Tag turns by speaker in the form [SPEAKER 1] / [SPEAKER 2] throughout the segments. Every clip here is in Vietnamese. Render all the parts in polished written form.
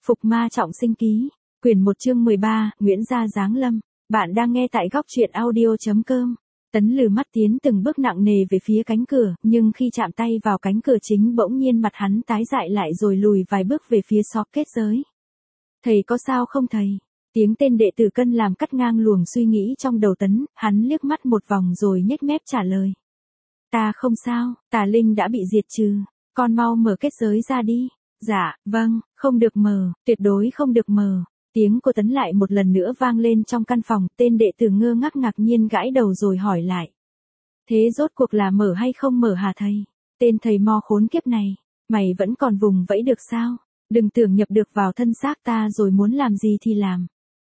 [SPEAKER 1] Phục ma trọng sinh ký, quyển 1 chương 13, Nguyễn Gia Giáng Lâm. Bạn đang nghe tại góc truyện audio.com. Tấn lừ mắt tiến từng bước nặng nề về phía cánh cửa, nhưng khi chạm tay vào cánh cửa chính bỗng nhiên mặt hắn tái dại lại rồi lùi vài bước về phía xó kết giới. Thầy có sao không thầy? Tiếng tên đệ tử Cân làm cắt ngang luồng suy nghĩ trong đầu Tấn, hắn liếc mắt một vòng rồi nhếch mép trả lời. Ta không sao, tà linh đã bị diệt trừ, con mau mở kết giới ra đi. Dạ, vâng, không được mở, tuyệt đối không được mở. Tiếng của Tấn lại một lần nữa vang lên trong căn phòng, tên đệ tử ngơ ngác nhiên gãi đầu rồi hỏi lại. Thế rốt cuộc là mở hay không mở hả thầy? Tên thầy mo khốn kiếp này, mày vẫn còn vùng vẫy được sao? Đừng tưởng nhập được vào thân xác ta rồi muốn làm gì thì làm.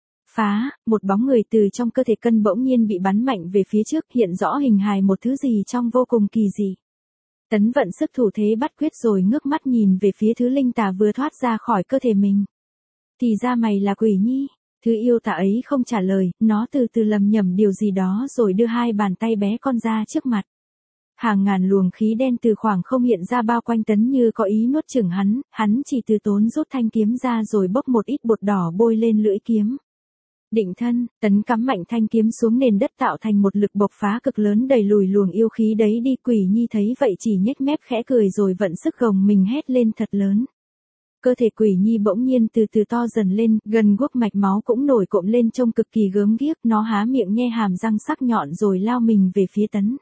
[SPEAKER 1] Phá, một bóng người từ trong cơ thể Cân bỗng nhiên bị bắn mạnh về phía trước, hiện rõ hình hài một thứ gì trong vô cùng kỳ dị. Tấn vận sức thủ thế bắt quyết rồi ngước mắt nhìn về phía thứ linh tà vừa thoát ra khỏi cơ thể mình. Thì ra mày là Quỷ Nhi. Thứ yêu tà ấy không trả lời, nó từ từ lầm nhầm điều gì đó rồi đưa hai bàn tay bé con ra trước mặt. Hàng ngàn luồng khí đen từ khoảng không hiện ra bao quanh Tấn như có ý nuốt chửng hắn chỉ từ tốn rút thanh kiếm ra rồi bốc một ít bột đỏ bôi lên lưỡi kiếm. Định thân, Tấn cắm mạnh thanh kiếm xuống nền đất tạo thành một lực bộc phá cực lớn đẩy lùi luồng yêu khí đấy đi. Quỷ Nhi thấy vậy chỉ nhếch mép khẽ cười rồi vận sức gồng mình hét lên thật lớn. Cơ thể Quỷ Nhi bỗng nhiên từ từ to dần lên, gần guốc mạch máu cũng nổi cộm lên trông cực kỳ gớm ghiếc, nó há miệng nhe hàm răng sắc nhọn rồi lao mình về phía Tấn.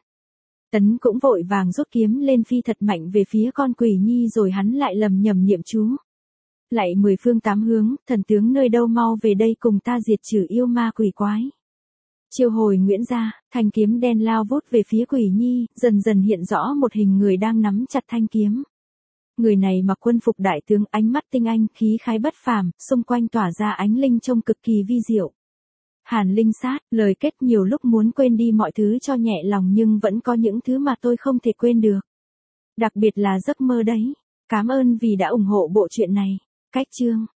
[SPEAKER 1] Tấn cũng vội vàng rút kiếm lên phi thật mạnh về phía con Quỷ Nhi rồi hắn lại lầm nhầm niệm chú. Lại 10 phương 8 hướng, thần tướng nơi đâu mau về đây cùng ta diệt trừ yêu ma quỷ quái. Chiêu hồi Nguyễn Gia, thanh kiếm đen lao vút về phía Quỷ Nhi, dần dần hiện rõ một hình người đang nắm chặt thanh kiếm. Người này mặc quân phục đại tướng, ánh mắt tinh anh, khí khái bất phàm, xung quanh tỏa ra ánh linh trông cực kỳ vi diệu. Hàn linh sát, lời kết nhiều lúc muốn quên đi mọi thứ cho nhẹ lòng nhưng vẫn có những thứ mà tôi không thể quên được. Đặc biệt là giấc mơ đấy. Cảm ơn vì đã ủng hộ bộ truyện này. Cách chương